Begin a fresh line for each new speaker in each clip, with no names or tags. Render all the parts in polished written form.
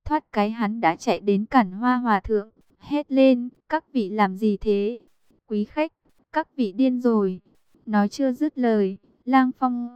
Thoát cái hắn đã chạy đến cản Hoa Hòa thượng, hét lên, các vị làm gì thế? Quý khách, các vị điên rồi. Nói chưa dứt lời, Lang Phong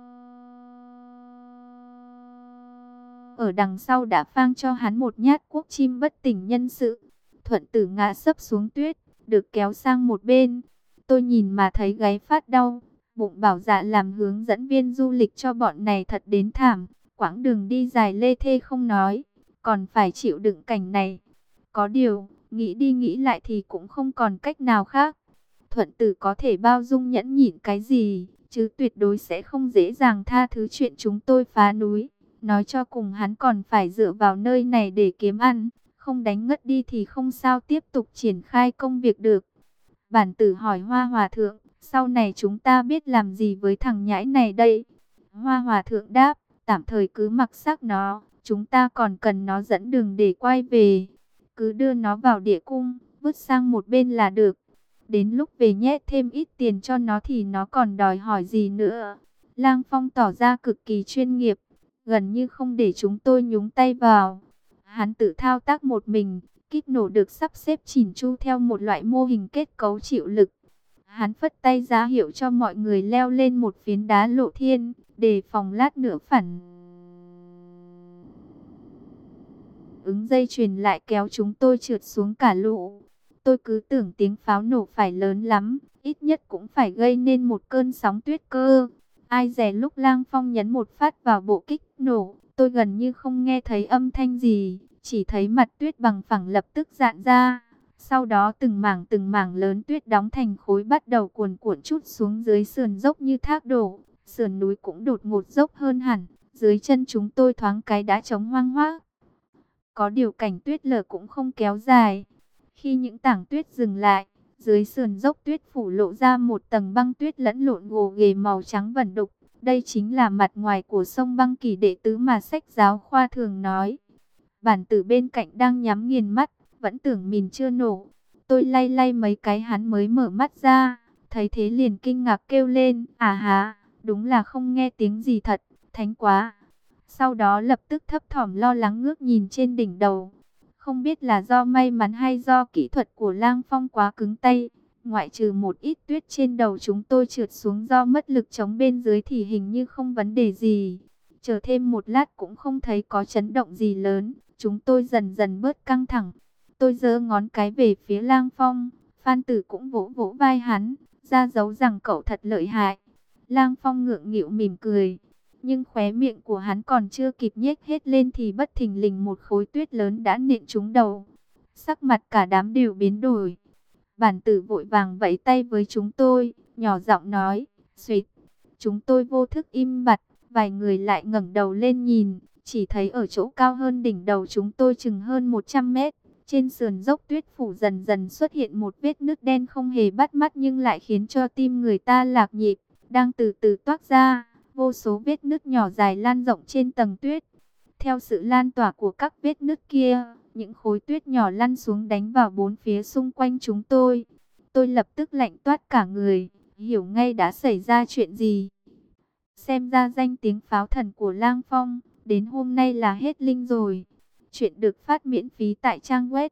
ở đằng sau đã phang cho hắn một nhát cuốc chim bất tỉnh nhân sự. Thuận Tử ngã sấp xuống tuyết, được kéo sang một bên. Tôi nhìn mà thấy gáy phát đau, bụng bảo dạ làm hướng dẫn viên du lịch cho bọn này thật đến thảm. Quãng đường đi dài lê thê không nói, còn phải chịu đựng cảnh này. Có điều, nghĩ đi nghĩ lại thì cũng không còn cách nào khác. Thuận Tử có thể bao dung nhẫn nhịn cái gì, chứ tuyệt đối sẽ không dễ dàng tha thứ chuyện chúng tôi phá núi. Nói cho cùng hắn còn phải dựa vào nơi này để kiếm ăn, không đánh ngất đi thì không sao tiếp tục triển khai công việc được. Bản Tử hỏi Hoa Hòa thượng, sau này chúng ta biết làm gì với thằng nhãi này đây? Hoa Hòa thượng đáp, tạm thời cứ mặc xác nó, chúng ta còn cần nó dẫn đường để quay về. Cứ đưa nó vào địa cung, vứt sang một bên là được. Đến lúc về nhét thêm ít tiền cho nó thì nó còn đòi hỏi gì nữa. Lang Phong tỏ ra cực kỳ chuyên nghiệp, gần như không để chúng tôi nhúng tay vào. Hắn tự thao tác một mình, kíp nổ được sắp xếp chỉn chu theo một loại mô hình kết cấu chịu lực. Hắn phất tay ra hiệu cho mọi người leo lên một phiến đá lộ thiên, để phòng lát nữa phản ứng dây chuyền lại kéo chúng tôi trượt xuống cả lũ. Tôi cứ tưởng tiếng pháo nổ phải lớn lắm, ít nhất cũng phải gây nên một cơn sóng tuyết cơ. Ai dè lúc Lang Phong nhấn một phát vào bộ kích nổ, tôi gần như không nghe thấy âm thanh gì, chỉ thấy mặt tuyết bằng phẳng lập tức rạn ra. Sau đó từng mảng lớn tuyết đóng thành khối bắt đầu cuồn cuộn trút xuống dưới sườn dốc như thác đổ. Sườn núi cũng đột ngột dốc hơn hẳn, dưới chân chúng tôi thoáng cái đã trống hoang hoác. Có điều cảnh tuyết lở cũng không kéo dài. Khi những tảng tuyết dừng lại, dưới sườn dốc tuyết phủ lộ ra một tầng băng tuyết lẫn lộn gồ ghề màu trắng vẩn đục. Đây chính là mặt ngoài của sông băng Kỳ đệ tứ mà sách giáo khoa thường nói. Bản Tử bên cạnh đang nhắm nghiền mắt, vẫn tưởng mình chưa nổ. Tôi lay lay mấy cái hắn mới mở mắt ra, thấy thế liền kinh ngạc kêu lên, à há, đúng là không nghe tiếng gì thật, thánh quá. Sau đó lập tức thấp thỏm lo lắng ngước nhìn trên đỉnh đầu. Không biết là do may mắn hay do kỹ thuật của Lang Phong quá cứng tay. Ngoại trừ một ít tuyết trên đầu chúng tôi trượt xuống do mất lực chống bên dưới thì hình như không vấn đề gì. Chờ thêm một lát cũng không thấy có chấn động gì lớn. Chúng tôi dần dần bớt căng thẳng. Tôi giơ ngón cái về phía Lang Phong. Phan Tử cũng vỗ vỗ vai hắn, ra dấu rằng cậu thật lợi hại. Lang Phong ngượng nghịu mỉm cười. Nhưng khóe miệng của hắn còn chưa kịp nhếch hết lên thì bất thình lình một khối tuyết lớn đã nện trúng đầu. Sắc mặt cả đám đều biến đổi. Bản Tử vội vàng vẫy tay với chúng tôi, nhỏ giọng nói, suýt. Chúng tôi vô thức im bặt, vài người lại ngẩng đầu lên nhìn, chỉ thấy ở chỗ cao hơn đỉnh đầu chúng tôi chừng hơn 100 mét. Trên sườn dốc tuyết phủ dần dần xuất hiện một vết nứt đen không hề bắt mắt nhưng lại khiến cho tim người ta lạc nhịp, đang từ từ toát ra. Vô số vết nứt nhỏ dài lan rộng trên tầng tuyết. Theo sự lan tỏa của các vết nứt kia, những khối tuyết nhỏ lăn xuống đánh vào bốn phía xung quanh chúng tôi. Tôi lập tức lạnh toát cả người, hiểu ngay đã xảy ra chuyện gì. Xem ra danh tiếng pháo thần của Lang Phong, đến hôm nay là hết linh rồi. Chuyện được phát miễn phí tại trang web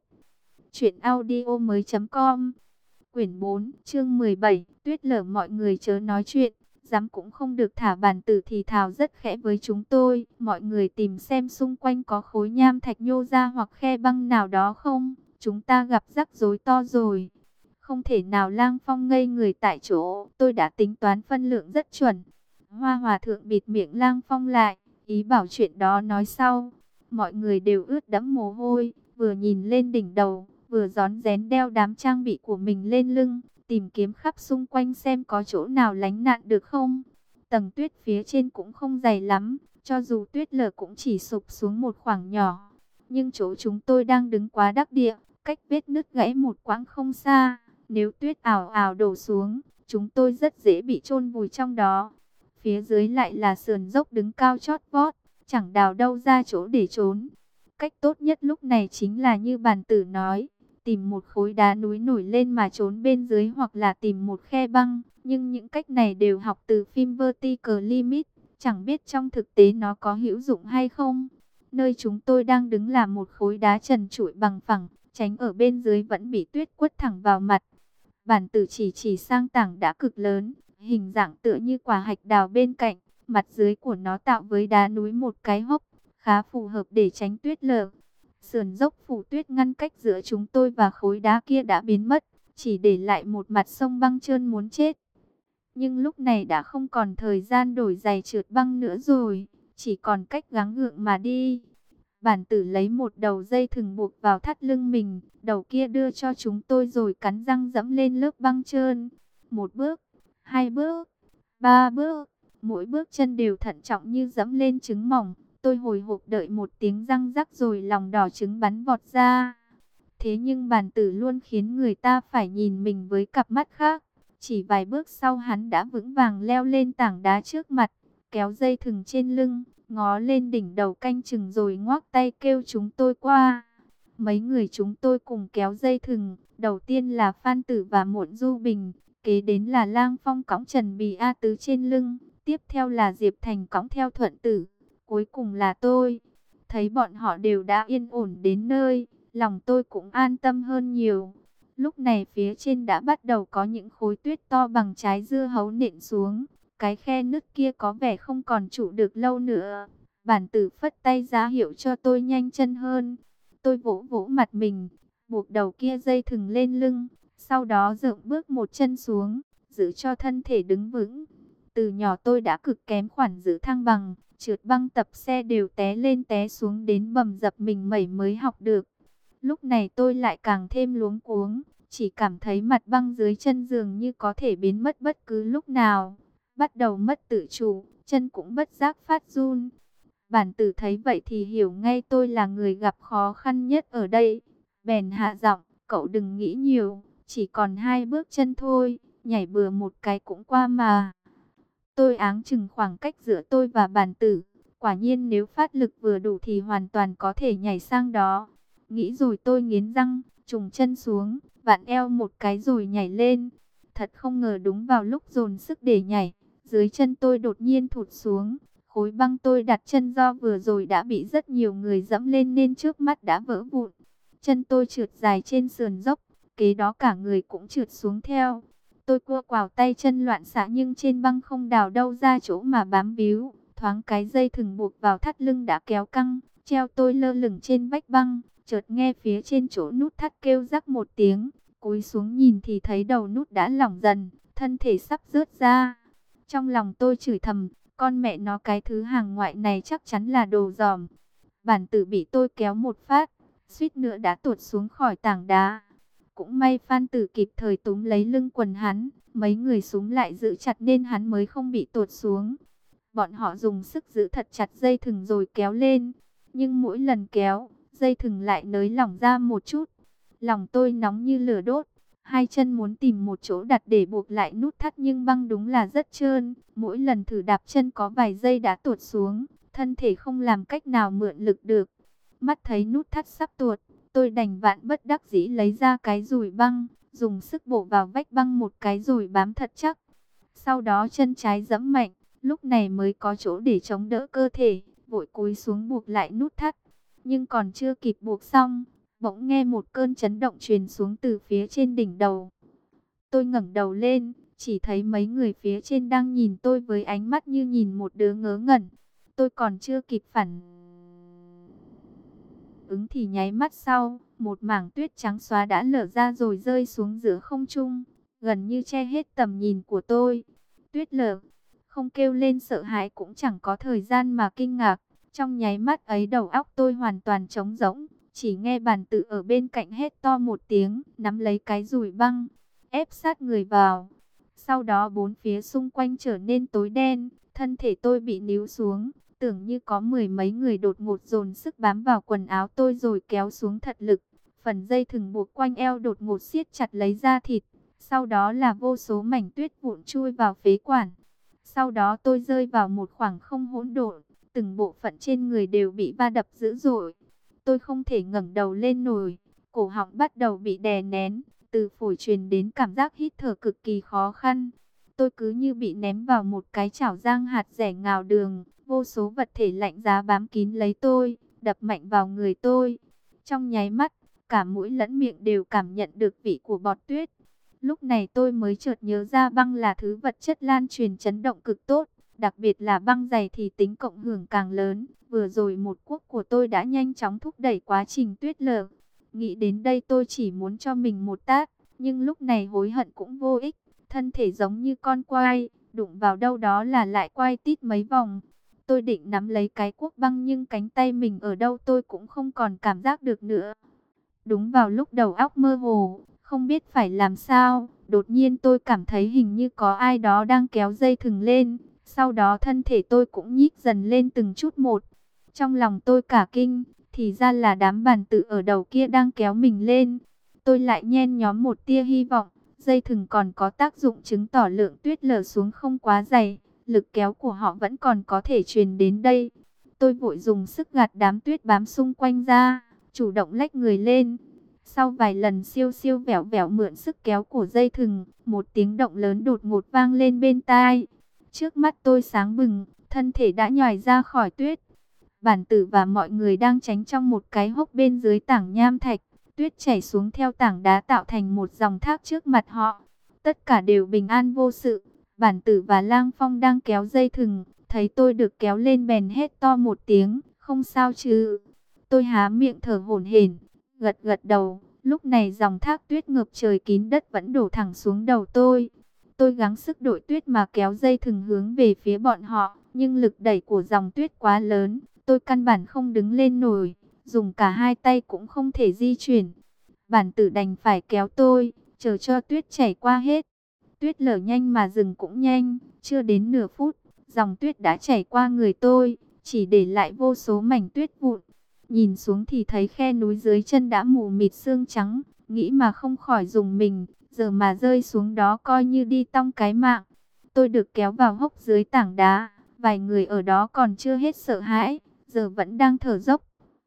truyệnaudiomoi.com. Quyển 4, chương 17, tuyết lở mọi người chớ nói chuyện. Dám cũng không được thả. Bản Tử thì thào rất khẽ với chúng tôi. Mọi người tìm xem xung quanh có khối nham thạch nhô ra hoặc khe băng nào đó không. Chúng ta gặp rắc rối to rồi. Không thể nào. Lang Phong ngây người tại chỗ. Tôi đã tính toán phân lượng rất chuẩn. Hoa Hòa thượng bịt miệng Lang Phong lại, ý bảo chuyện đó nói sau. Mọi người đều ướt đẫm mồ hôi, vừa nhìn lên đỉnh đầu, vừa rón rén đeo đám trang bị của mình lên lưng, tìm kiếm khắp xung quanh xem có chỗ nào lánh nạn được không. Tầng tuyết phía trên cũng không dày lắm, cho dù tuyết lở cũng chỉ sụp xuống một khoảng nhỏ. Nhưng chỗ chúng tôi đang đứng quá đắc địa, cách vết nứt gãy một quãng không xa. Nếu tuyết ào ào đổ xuống, chúng tôi rất dễ bị chôn vùi trong đó. Phía dưới lại là sườn dốc đứng cao chót vót, chẳng đào đâu ra chỗ để trốn. Cách tốt nhất lúc này chính là như Bản Tử nói, tìm một khối đá núi nổi lên mà trốn bên dưới hoặc là tìm một khe băng. Nhưng những cách này đều học từ phim Vertical Limit, chẳng biết trong thực tế nó có hữu dụng hay không. Nơi chúng tôi đang đứng là một khối đá trần trụi bằng phẳng, tránh ở bên dưới vẫn bị tuyết quất thẳng vào mặt. Bản tử chỉ sang tảng đá cực lớn, hình dạng tựa như quả hạch đào bên cạnh, mặt dưới của nó tạo với đá núi một cái hốc, khá phù hợp để tránh tuyết lở. Sườn dốc phủ tuyết ngăn cách giữa chúng tôi và khối đá kia đã biến mất, chỉ để lại một mặt sông băng trơn muốn chết. Nhưng lúc này đã không còn thời gian đổi giày trượt băng nữa rồi, chỉ còn cách gắng gượng mà đi. Bản tử lấy một đầu dây thừng buộc vào thắt lưng mình, đầu kia đưa cho chúng tôi rồi cắn răng dẫm lên lớp băng trơn. Một bước, hai bước, ba bước, mỗi bước chân đều thận trọng như dẫm lên trứng mỏng. Tôi hồi hộp đợi một tiếng răng rắc rồi lòng đỏ trứng bắn vọt ra. Thế nhưng bản tử luôn khiến người ta phải nhìn mình với cặp mắt khác. Chỉ vài bước sau hắn đã vững vàng leo lên tảng đá trước mặt, kéo dây thừng trên lưng, ngó lên đỉnh đầu canh chừng rồi ngoác tay kêu chúng tôi qua. Mấy người chúng tôi cùng kéo dây thừng, đầu tiên là Phan Tử và Muộn Du Bình, kế đến là Lang Phong cõng Trần Bì A Tứ trên lưng, tiếp theo là Diệp Thành cõng theo Thuận Tử, cuối cùng là tôi. Thấy bọn họ đều đã yên ổn đến nơi, lòng tôi cũng an tâm hơn nhiều. Lúc này phía trên đã bắt đầu có những khối tuyết to bằng trái dưa hấu nện xuống. Cái khe nứt kia có vẻ không còn trụ được lâu nữa. Bản tử phất tay ra hiệu cho tôi nhanh chân hơn. Tôi vỗ vỗ mặt mình, buộc đầu kia dây thừng lên lưng. Sau đó dựng bước một chân xuống, giữ cho thân thể đứng vững. Từ nhỏ tôi đã cực kém khoản giữ thăng bằng. Trượt băng tập xe đều té lên té xuống đến bầm dập mình mẩy mới học được. Lúc này tôi lại càng thêm luống cuống. Chỉ cảm thấy mặt băng dưới chân dường như có thể biến mất bất cứ lúc nào. Bắt đầu mất tự chủ, chân cũng bất giác phát run. Bản tử thấy vậy thì hiểu ngay tôi là người gặp khó khăn nhất ở đây. Bèn hạ giọng, cậu đừng nghĩ nhiều, chỉ còn 2 bước chân thôi, nhảy bừa một cái cũng qua mà. Tôi áng chừng khoảng cách giữa tôi và bản tử. Quả nhiên nếu phát lực vừa đủ thì hoàn toàn có thể nhảy sang đó. Nghĩ rồi tôi nghiến răng, trùng chân xuống, vặn eo một cái rồi nhảy lên. Thật không ngờ đúng vào lúc dồn sức để nhảy, dưới chân tôi đột nhiên thụt xuống. Khối băng tôi đặt chân do vừa rồi đã bị rất nhiều người dẫm lên nên trước mắt đã vỡ vụn. Chân tôi trượt dài trên sườn dốc, kế đó cả người cũng trượt xuống theo. Tôi cua quào tay chân loạn xạ nhưng trên băng không đào đâu ra chỗ mà bám víu. Thoáng cái dây thừng buộc vào thắt lưng đã kéo căng, treo tôi lơ lửng trên vách băng. Chợt nghe phía trên chỗ nút thắt kêu rắc một tiếng, cúi xuống nhìn thì thấy đầu nút đã lỏng dần, thân thể sắp rớt ra. Trong lòng tôi chửi thầm, con mẹ nó cái thứ hàng ngoại này chắc chắn là đồ dỏm. Bản tử bị tôi kéo một phát, suýt nữa đã tuột xuống khỏi tảng đá. Cũng may Phan Tử kịp thời túm lấy lưng quần hắn, mấy người súng lại giữ chặt nên hắn mới không bị tuột xuống. Bọn họ dùng sức giữ thật chặt dây thừng rồi kéo lên, nhưng mỗi lần kéo, dây thừng lại nới lỏng ra một chút. Lòng tôi nóng như lửa đốt, hai chân muốn tìm một chỗ đặt để buộc lại nút thắt nhưng băng đúng là rất trơn. Mỗi lần thử đạp chân có vài giây đã tuột xuống, thân thể không làm cách nào mượn lực được. Mắt thấy nút thắt sắp tuột, tôi đành vạn bất đắc dĩ lấy ra cái dùi băng, dùng sức bổ vào vách băng một cái rồi bám thật chắc. Sau đó chân trái giẫm mạnh, lúc này mới có chỗ để chống đỡ cơ thể, vội cúi xuống buộc lại nút thắt. Nhưng còn chưa kịp buộc xong, bỗng nghe một cơn chấn động truyền xuống từ phía trên đỉnh đầu. Tôi ngẩng đầu lên, chỉ thấy mấy người phía trên đang nhìn tôi với ánh mắt như nhìn một đứa ngớ ngẩn. Tôi còn chưa kịp phản ứng thì nháy mắt sau, một mảng tuyết trắng xóa đã lở ra rồi rơi xuống giữa không trung, gần như che hết tầm nhìn của tôi. Tuyết lở, không kêu lên sợ hãi cũng chẳng có thời gian mà kinh ngạc. Trong nháy mắt ấy đầu óc tôi hoàn toàn trống rỗng, chỉ nghe bản tử ở bên cạnh hét to một tiếng, nắm lấy cái dùi băng, ép sát người vào. Sau đó bốn phía xung quanh trở nên tối đen, thân thể tôi bị níu xuống, tưởng như có mười mấy người đột ngột dồn sức bám vào quần áo tôi rồi kéo xuống thật lực. Phần dây thừng buộc quanh eo đột ngột siết chặt lấy da thịt, sau đó là vô số mảnh tuyết vụn chui vào phế quản. Sau đó tôi rơi vào một khoảng không hỗn độn, từng bộ phận trên người đều bị va đập dữ dội. Tôi không thể ngẩng đầu lên nổi, cổ họng bắt đầu bị đè nén, từ phổi truyền đến cảm giác hít thở cực kỳ khó khăn. Tôi cứ như bị ném vào một cái chảo rang hạt dẻ ngào đường, vô số vật thể lạnh giá bám kín lấy tôi, đập mạnh vào người tôi. Trong nháy mắt, cả mũi lẫn miệng đều cảm nhận được vị của bọt tuyết. Lúc này tôi mới chợt nhớ ra băng là thứ vật chất lan truyền chấn động cực tốt, đặc biệt là băng dày thì tính cộng hưởng càng lớn. Vừa rồi một cuốc của tôi đã nhanh chóng thúc đẩy quá trình tuyết lở. Nghĩ đến đây tôi chỉ muốn cho mình một tát, nhưng lúc này hối hận cũng vô ích. Thân thể giống như con quay, đụng vào đâu đó là lại quay tít mấy vòng. Tôi định nắm lấy cái cuốc băng nhưng cánh tay mình ở đâu tôi cũng không còn cảm giác được nữa. Đúng vào lúc đầu óc mơ hồ, không biết phải làm sao, đột nhiên tôi cảm thấy hình như có ai đó đang kéo dây thừng lên. Sau đó thân thể tôi cũng nhích dần lên từng chút một. Trong lòng tôi cả kinh, thì ra là đám bàn tự ở đầu kia đang kéo mình lên. Tôi lại nhen nhóm một tia hy vọng, dây thừng còn có tác dụng chứng tỏ lượng tuyết lở xuống không quá dày, lực kéo của họ vẫn còn có thể truyền đến đây. Tôi vội dùng sức gạt đám tuyết bám xung quanh ra, chủ động lách người lên. Sau vài lần siêu siêu vẹo vẹo mượn sức kéo của dây thừng, một tiếng động lớn đột ngột vang lên bên tai. Trước mắt tôi sáng bừng, thân thể đã nhòi ra khỏi tuyết. Bản tử và mọi người đang tránh trong một cái hốc bên dưới tảng nham thạch. Tuyết chảy xuống theo tảng đá tạo thành một dòng thác trước mặt họ. Tất cả đều bình an vô sự. Bản tử và Lang Phong đang kéo dây thừng, thấy tôi được kéo lên bèn hét to một tiếng, không sao chứ. Tôi há miệng thở hổn hển, gật gật đầu. Lúc này dòng thác tuyết ngập trời kín đất vẫn đổ thẳng xuống đầu tôi. Tôi gắng sức đội tuyết mà kéo dây thừng hướng về phía bọn họ, nhưng lực đẩy của dòng tuyết quá lớn, tôi căn bản không đứng lên nổi, dùng cả hai tay cũng không thể di chuyển. Bản tử đành phải kéo tôi, chờ cho tuyết chảy qua hết. Tuyết lở nhanh mà dừng cũng nhanh, chưa đến nửa phút, dòng tuyết đã chảy qua người tôi, chỉ để lại vô số mảnh tuyết vụn. Nhìn xuống thì thấy khe núi dưới chân đã mù mịt sương trắng, nghĩ mà không khỏi rùng mình, giờ mà rơi xuống đó coi như đi tong cái mạng. Tôi được kéo vào hốc dưới tảng đá, vài người ở đó còn chưa hết sợ hãi, giờ vẫn đang thở dốc.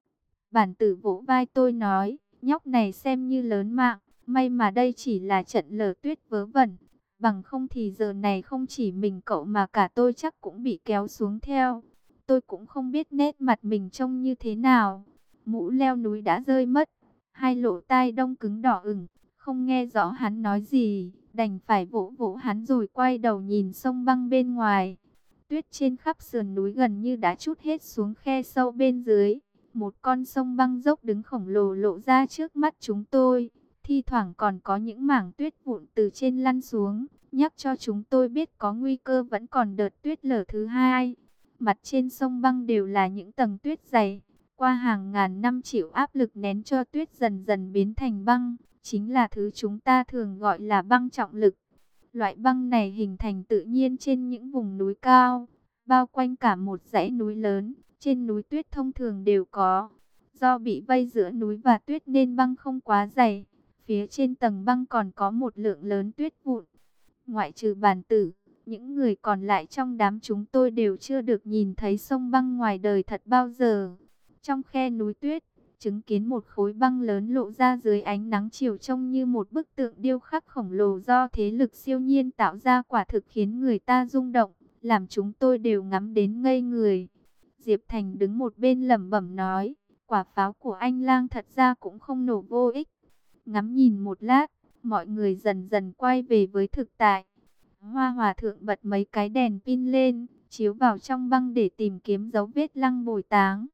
Bản tử vỗ vai tôi nói, nhóc này xem như lớn mạng, may mà đây chỉ là trận lở tuyết vớ vẩn, bằng không thì giờ này không chỉ mình cậu mà cả tôi chắc cũng bị kéo xuống theo. Tôi cũng không biết nét mặt mình trông như thế nào, mũ leo núi đã rơi mất, hai lỗ tai đông cứng đỏ ửng, không nghe rõ hắn nói gì, đành phải vỗ vỗ hắn rồi quay đầu nhìn sông băng bên ngoài. Tuyết trên khắp sườn núi gần như đã trút hết xuống khe sâu bên dưới. Một con sông băng dốc đứng khổng lồ lộ ra trước mắt chúng tôi. Thi thoảng còn có những mảng tuyết vụn từ trên lăn xuống, nhắc cho chúng tôi biết có nguy cơ vẫn còn đợt tuyết lở thứ hai. Mặt trên sông băng đều là những tầng tuyết dày. Qua hàng ngàn năm chịu áp lực nén cho tuyết dần dần biến thành băng. Chính là thứ chúng ta thường gọi là băng trọng lực. Loại băng này hình thành tự nhiên trên những vùng núi cao, bao quanh cả một dãy núi lớn. Trên núi tuyết thông thường đều có. Do bị vây giữa núi và tuyết nên băng không quá dày. Phía trên tầng băng còn có một lượng lớn tuyết vụn. Ngoại trừ Bản tử, những người còn lại trong đám chúng tôi đều chưa được nhìn thấy sông băng ngoài đời thật bao giờ. Trong khe núi tuyết, chứng kiến một khối băng lớn lộ ra dưới ánh nắng chiều trông như một bức tượng điêu khắc khổng lồ do thế lực siêu nhiên tạo ra, quả thực khiến người ta rung động, làm chúng tôi đều ngắm đến ngây người. Diệp Thành đứng một bên lẩm bẩm nói, quả pháo của anh Lang thật ra cũng không nổ vô ích. Ngắm nhìn một lát, mọi người dần dần quay về với thực tại. Hoa Hòa Thượng bật mấy cái đèn pin lên, chiếu vào trong băng để tìm kiếm dấu vết Lăng Bồi táng.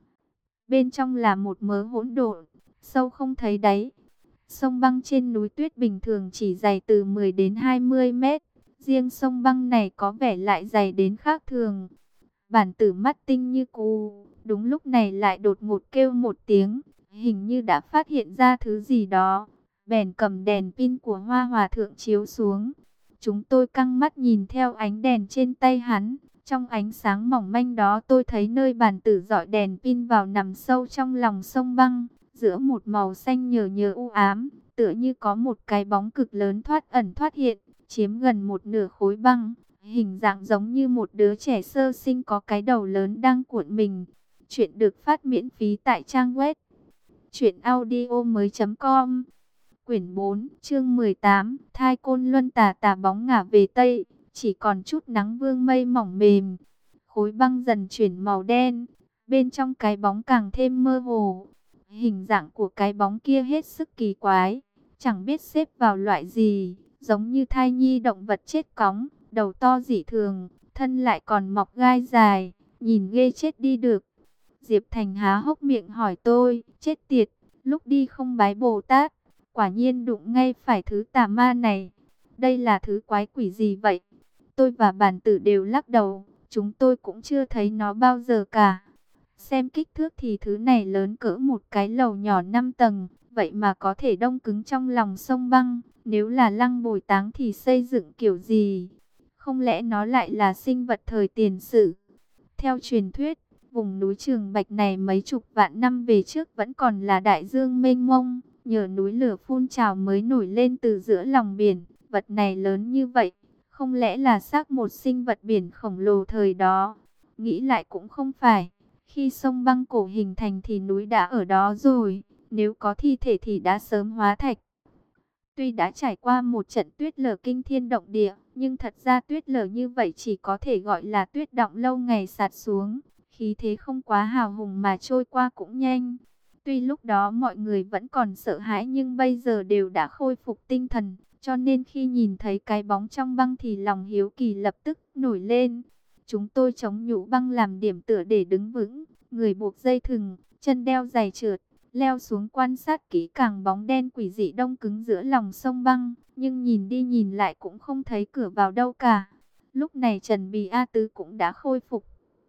Bên trong là một mớ hỗn độn, sâu không thấy đáy. Sông băng trên núi tuyết bình thường chỉ dày từ 10 đến 20 mét. Riêng sông băng này có vẻ lại dày đến khác thường. Bản tử mắt tinh như cù, đúng lúc này lại đột ngột kêu một tiếng, hình như đã phát hiện ra thứ gì đó. Bèn cầm đèn pin của Hoa Hòa Thượng chiếu xuống. Chúng tôi căng mắt nhìn theo ánh đèn trên tay hắn. Trong ánh sáng mỏng manh đó tôi thấy nơi bản tử dọi đèn pin vào nằm sâu trong lòng sông băng, giữa một màu xanh nhờ nhờ u ám, tựa như có một cái bóng cực lớn thoát ẩn thoát hiện, chiếm gần một nửa khối băng, hình dạng giống như một đứa trẻ sơ sinh có cái đầu lớn đang cuộn mình. Chuyện được phát miễn phí tại trang web truyệnaudiomoi.com. Quyển 4, chương 18, Thai Côn Luân tà tà bóng ngả về Tây, chỉ còn chút nắng vương mây mỏng mềm. Khối băng dần chuyển màu đen, Bên trong cái bóng càng thêm mơ hồ. Hình dạng của cái bóng kia hết sức kỳ quái, chẳng biết xếp vào loại gì, giống như thai nhi động vật chết cóng, đầu to dị thường, thân lại còn mọc gai dài, nhìn ghê chết đi được. Diệp Thành há hốc miệng hỏi tôi, chết tiệt, lúc đi không bái Bồ Tát, quả nhiên đụng ngay phải thứ tà ma này. Đây là thứ quái quỷ gì vậy? Tôi và Bàn Tử đều lắc đầu, chúng tôi cũng chưa thấy nó bao giờ cả. Xem kích thước thì thứ này lớn cỡ một cái lầu nhỏ 5 tầng, vậy mà có thể đông cứng trong lòng sông băng. Nếu là Lăng Bồi Táng thì xây dựng kiểu gì? Không lẽ nó lại là sinh vật thời tiền sử? Theo truyền thuyết, vùng núi Trường Bạch này mấy chục vạn năm về trước vẫn còn là đại dương mênh mông, nhờ núi lửa phun trào mới nổi lên từ giữa lòng biển. Vật này lớn như vậy, không lẽ là xác một sinh vật biển khổng lồ thời đó? Nghĩ lại cũng không phải. Khi sông băng cổ hình thành thì núi đã ở đó rồi, nếu có thi thể thì đã sớm hóa thạch. Tuy đã trải qua một trận tuyết lở kinh thiên động địa, nhưng thật ra tuyết lở như vậy chỉ có thể gọi là tuyết đọng lâu ngày sạt xuống, khí thế không quá hào hùng mà trôi qua cũng nhanh. Tuy lúc đó mọi người vẫn còn sợ hãi nhưng bây giờ đều đã khôi phục tinh thần, cho nên khi nhìn thấy cái bóng trong băng thì lòng hiếu kỳ lập tức nổi lên. Chúng tôi chống nhũ băng làm điểm tựa để đứng vững, người buộc dây thừng, chân đeo giày trượt, leo xuống quan sát kỹ càng bóng đen quỷ dị đông cứng giữa lòng sông băng, nhưng nhìn đi nhìn lại cũng không thấy cửa vào đâu cả. Lúc này Trần Bì A Tứ cũng đã khôi phục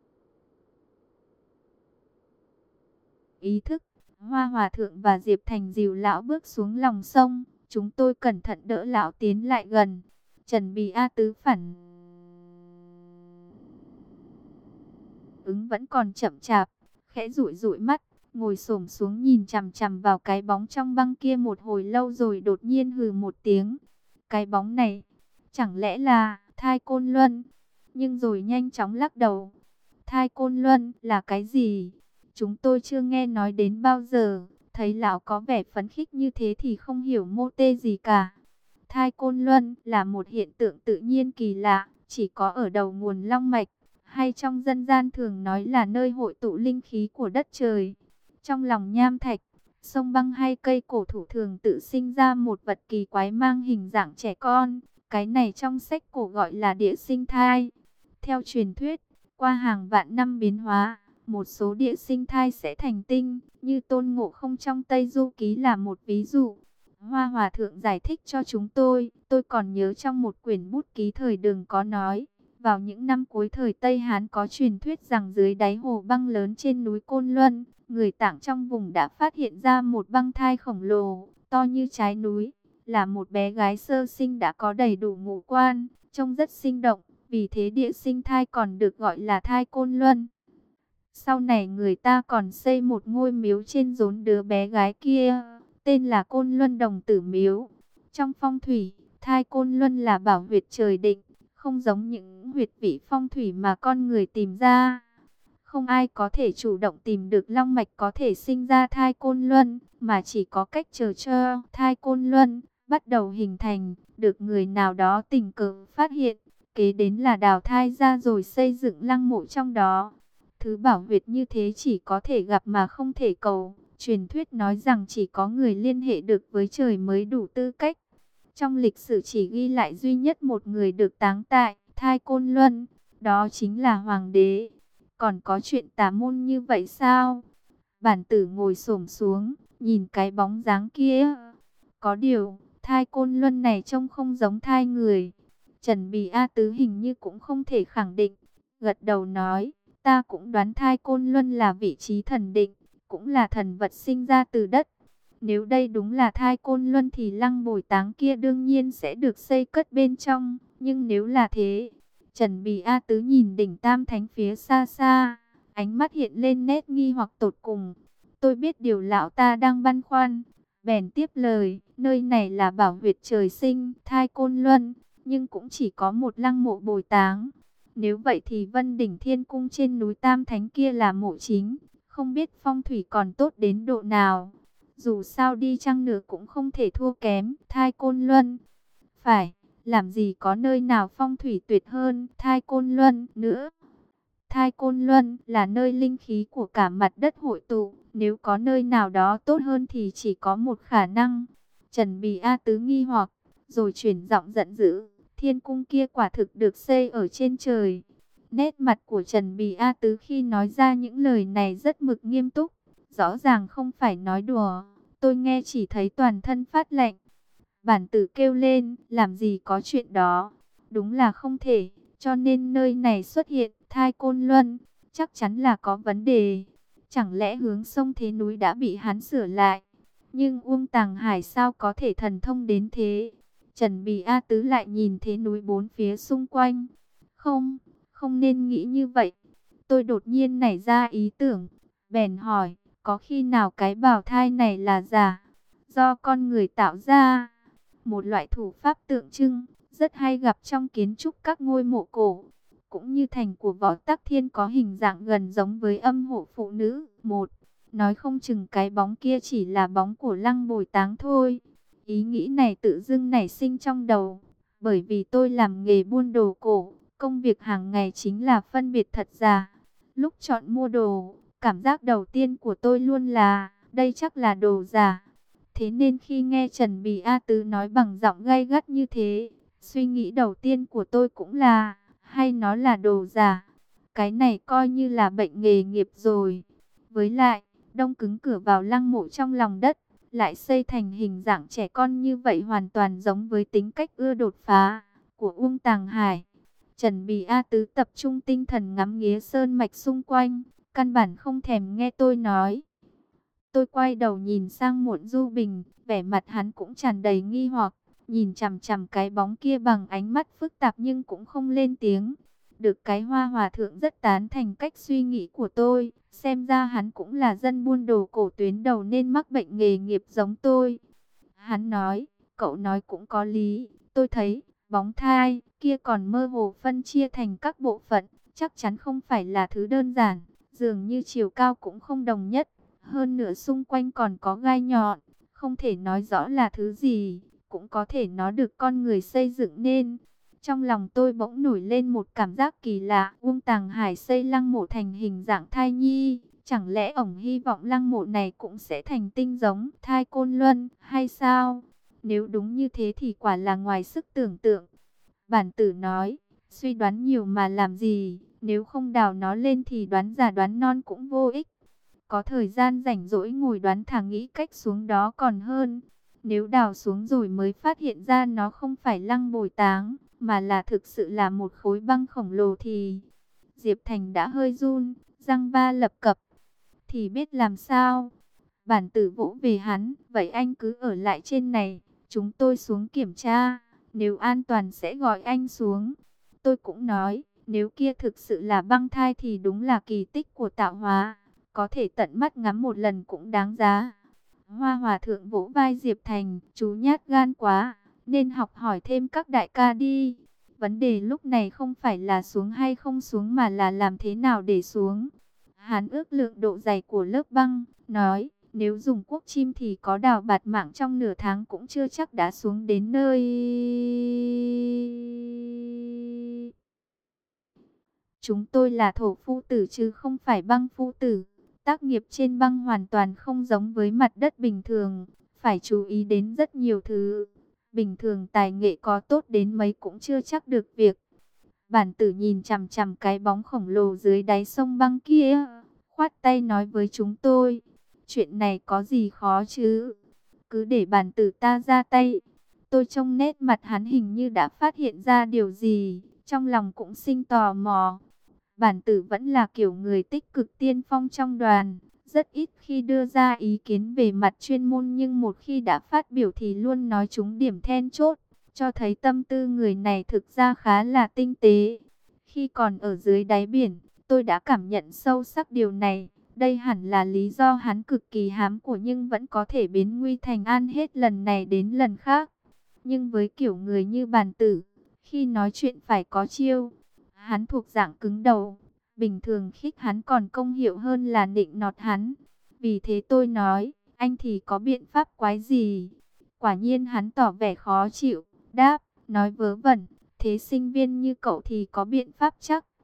ý thức. Hoa Hòa Thượng và Diệp Thành dìu lão bước xuống lòng sông, chúng tôi cẩn thận đỡ lão tiến lại gần. Trần Bì A Tứ phản ứng vẫn còn chậm chạp, khẽ dụi dụi mắt, ngồi xổm xuống nhìn chằm chằm vào cái bóng trong băng kia một hồi lâu rồi đột nhiên hừ một tiếng. Cái bóng này, chẳng lẽ là Thai Côn Luân? Nhưng rồi nhanh chóng lắc đầu. Thai Côn Luân là cái gì? Chúng tôi chưa nghe nói đến bao giờ. Thấy lão có vẻ phấn khích như thế thì không hiểu mô tê gì cả. Thai Côn Luân là một hiện tượng tự nhiên kỳ lạ, chỉ có ở đầu nguồn long mạch, hay trong dân gian thường nói là nơi hội tụ linh khí của đất trời. Trong lòng nham thạch, sông băng hay cây cổ thụ thường tự sinh ra một vật kỳ quái mang hình dạng trẻ con. Cái này trong sách cổ gọi là địa sinh thai. Theo truyền thuyết, qua hàng vạn năm biến hóa, một số địa sinh thai sẽ thành tinh, như Tôn Ngộ Không trong Tây Du Ký là một ví dụ. Hoa Hòa Thượng giải thích cho chúng tôi còn nhớ trong một quyển bút ký thời Đường có nói, vào những năm cuối thời Tây Hán có truyền thuyết rằng dưới đáy hồ băng lớn trên núi Côn Luân, người Tạng trong vùng đã phát hiện ra một băng thai khổng lồ, to như trái núi, là một bé gái sơ sinh đã có đầy đủ ngũ quan, trông rất sinh động, vì thế địa sinh thai còn được gọi là thai Côn Luân. Sau này người ta còn xây một ngôi miếu trên rốn đứa bé gái kia, tên là Côn Luân Đồng Tử Miếu. Trong phong thủy, thai Côn Luân là bảo huyệt trời định, không giống những huyệt vị phong thủy mà con người tìm ra. Không ai có thể chủ động tìm được long mạch có thể sinh ra thai Côn Luân, mà chỉ có cách chờ cho thai Côn Luân bắt đầu hình thành, được người nào đó tình cờ phát hiện, kế đến là đào thai ra rồi xây dựng lăng mộ trong đó. Thứ bảo huyệt như thế chỉ có thể gặp mà không thể cầu. Truyền thuyết nói rằng chỉ có người liên hệ được với trời mới đủ tư cách. Trong lịch sử chỉ ghi lại duy nhất một người được táng tại thai Côn Luân, đó chính là Hoàng đế. Còn có chuyện tà môn như vậy sao? Bản Tử ngồi xổm xuống, nhìn cái bóng dáng kia. Có điều, thai Côn Luân này trông không giống thai người. Trần Bì A Tứ hình như cũng không thể khẳng định, gật đầu nói, ta cũng đoán thai Côn Luân là vị trí thần định, cũng là thần vật sinh ra từ đất. Nếu đây đúng là thai Côn Luân thì lăng bồi táng kia đương nhiên sẽ được xây cất bên trong. Nhưng nếu là thế, Trần Bì A Tứ nhìn đỉnh Tam Thánh phía xa xa, ánh mắt hiện lên nét nghi hoặc tột cùng. Tôi biết điều lão ta đang băn khoăn, bèn tiếp lời, nơi này là bảo huyệt trời sinh, thai Côn Luân, nhưng cũng chỉ có một lăng mộ bồi táng. Nếu vậy thì Vân Đỉnh Thiên Cung trên núi Tam Thánh kia là mộ chính, không biết phong thủy còn tốt đến độ nào. Dù sao đi chăng nữa cũng không thể thua kém thai Côn Luân. Phải, làm gì có nơi nào phong thủy tuyệt hơn thai Côn Luân nữa. Thai Côn Luân là nơi linh khí của cả mặt đất hội tụ. Nếu có nơi nào đó tốt hơn thì chỉ có một khả năng. Trần Bì A Tứ nghi hoặc, rồi chuyển giọng giận dữ. Thiên cung kia quả thực được xây ở trên trời. Nét mặt của Trần Bì A Tứ khi nói ra những lời này rất mực nghiêm túc. Rõ ràng không phải nói đùa. Tôi nghe chỉ thấy toàn thân phát lạnh. Bản tử kêu lên, làm gì có chuyện đó. Đúng là không thể, cho nên nơi này xuất hiện Thai Côn Luân, chắc chắn là có vấn đề. Chẳng lẽ hướng sông Thế Núi đã bị hắn sửa lại? Nhưng Uông Tàng Hải sao có thể thần thông đến thế? Trần Bì A Tứ lại nhìn Thế Núi bốn phía xung quanh. Không, không nên nghĩ như vậy. Tôi đột nhiên nảy ra ý tưởng, bèn hỏi, có khi nào cái bào thai này là giả, do con người tạo ra? Một loại thủ pháp tượng trưng, rất hay gặp trong kiến trúc các ngôi mộ cổ. Cũng như thành của Võ Tắc Thiên có hình dạng gần giống với âm hộ phụ nữ. Nói không chừng cái bóng kia chỉ là bóng của Lăng Bồi Táng thôi. Ý nghĩ này tự dưng nảy sinh trong đầu. Bởi vì tôi làm nghề buôn đồ cổ, công việc hàng ngày chính là phân biệt thật giả. Lúc chọn mua đồ, cảm giác đầu tiên của tôi luôn là, đây chắc là đồ giả. Thế nên khi nghe Trần Bì A Tứ nói bằng giọng gay gắt như thế, suy nghĩ đầu tiên của tôi cũng là, hay nó là đồ giả. Cái này coi như là bệnh nghề nghiệp rồi. Với lại, đông cứng cửa vào lăng mộ trong lòng đất, lại xây thành hình dạng trẻ con như vậy hoàn toàn giống với tính cách ưa đột phá của Uông Tàng Hải. Trần Bì A Tứ tập trung tinh thần ngắm nghía sơn mạch xung quanh, căn bản không thèm nghe tôi nói. Tôi quay đầu nhìn sang Muộn Du Bình, vẻ mặt hắn cũng tràn đầy nghi hoặc, nhìn chằm chằm cái bóng kia bằng ánh mắt phức tạp nhưng cũng không lên tiếng. Được cái Hoa Hòa Thượng rất tán thành cách suy nghĩ của tôi, xem ra hắn cũng là dân buôn đồ cổ tuyến đầu nên mắc bệnh nghề nghiệp giống tôi. Hắn nói, cậu nói cũng có lý, tôi thấy bóng thai kia còn mơ hồ phân chia thành các bộ phận, chắc chắn không phải là thứ đơn giản, dường như chiều cao cũng không đồng nhất. Hơn nữa xung quanh còn có gai nhọn, không thể nói rõ là thứ gì, cũng có thể nó được con người xây dựng nên. Trong lòng tôi bỗng nổi lên một cảm giác kỳ lạ, Uông Tàng Hải xây lăng mộ thành hình dạng thai nhi, chẳng lẽ ổng hy vọng lăng mộ này cũng sẽ thành tinh giống Thai Côn Luân hay sao? Nếu đúng như thế thì quả là ngoài sức tưởng tượng. Bản tử nói, suy đoán nhiều mà làm gì, nếu không đào nó lên thì đoán già đoán non cũng vô ích. Có thời gian rảnh rỗi ngồi đoán thà nghĩ cách xuống đó còn hơn. Nếu đào xuống rồi mới phát hiện ra nó không phải Lăng Bồi Táng, mà là thực sự là một khối băng khổng lồ thì... Diệp Thành đã hơi run, răng ba lập cập. Thì biết làm sao? Bản tử vỗ về hắn, vậy anh cứ ở lại trên này, chúng tôi xuống kiểm tra. Nếu an toàn sẽ gọi anh xuống. Tôi cũng nói, nếu kia thực sự là băng thai thì đúng là kỳ tích của tạo hóa. Có thể tận mắt ngắm một lần cũng đáng giá. Hoa Hòa Thượng vỗ vai Diệp Thành, chú nhát gan quá, nên học hỏi thêm các đại ca đi. Vấn đề lúc này không phải là xuống hay không xuống mà là làm thế nào để xuống. Hắn ước lượng độ dày của lớp băng, nói, nếu dùng cuốc chim thì có đào bạt mạng trong nửa tháng cũng chưa chắc đã xuống đến nơi. Chúng tôi là thổ phu tử chứ không phải băng phu tử. Tác nghiệp trên băng hoàn toàn không giống với mặt đất bình thường, phải chú ý đến rất nhiều thứ. Bình thường tài nghệ có tốt đến mấy cũng chưa chắc được việc. Bản tử nhìn chằm chằm cái bóng khổng lồ dưới đáy sông băng kia, khoát tay nói với chúng tôi, chuyện này có gì khó chứ, cứ để bản tử ta ra tay. Tôi trông nét mặt hắn hình như đã phát hiện ra điều gì, trong lòng cũng sinh tò mò. Bản tử vẫn là kiểu người tích cực tiên phong trong đoàn, rất ít khi đưa ra ý kiến về mặt chuyên môn nhưng một khi đã phát biểu thì luôn nói trúng điểm then chốt, cho thấy tâm tư người này thực ra khá là tinh tế. Khi còn ở dưới đáy biển, tôi đã cảm nhận sâu sắc điều này, đây hẳn là lý do hắn cực kỳ hám của nhưng vẫn có thể biến nguy thành an hết lần này đến lần khác. Nhưng với kiểu người như bản tử, khi nói chuyện phải có chiêu. Hắn thuộc dạng cứng đầu, bình thường khích hắn còn công hiệu hơn là nịnh nọt hắn. Vì thế tôi nói, anh thì có biện pháp quái gì? Quả nhiên hắn tỏ vẻ khó chịu, đáp, nói vớ vẩn, thế sinh viên như cậu thì có biện pháp chắc.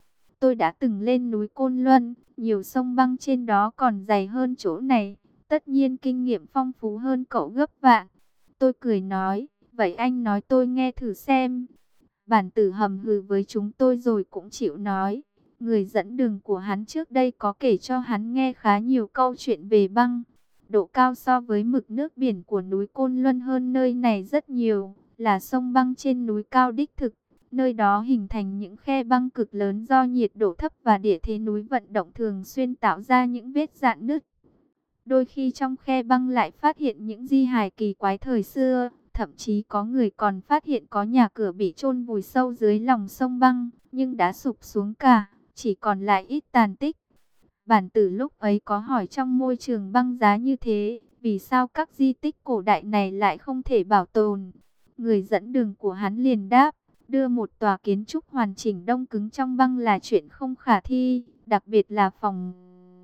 Tôi đã từng lên núi Côn Luân, nhiều sông băng trên đó còn dày hơn chỗ này. Tất nhiên kinh nghiệm phong phú hơn cậu gấp vạn. Tôi cười nói, vậy anh nói tôi nghe thử xem. Bản tử hầm hừ với chúng tôi rồi cũng chịu nói. Người dẫn đường của hắn trước đây có kể cho hắn nghe khá nhiều câu chuyện về băng. Độ cao so với mực nước biển của núi Côn Luân hơn nơi này rất nhiều, là sông băng trên núi cao đích thực. Nơi đó hình thành những khe băng cực lớn do nhiệt độ thấp và địa thế núi vận động thường xuyên tạo ra những vết rạn nứt. Đôi khi trong khe băng lại phát hiện những di hài kỳ quái thời xưa, thậm chí có người còn phát hiện có nhà cửa bị chôn vùi sâu dưới lòng sông băng, nhưng đã sụp xuống cả, chỉ còn lại ít tàn tích. Bản tử lúc ấy có hỏi trong môi trường băng giá như thế, vì sao các di tích cổ đại này lại không thể bảo tồn? Người dẫn đường của hắn liền đáp, đưa một tòa kiến trúc hoàn chỉnh đông cứng trong băng là chuyện không khả thi, đặc biệt là phòng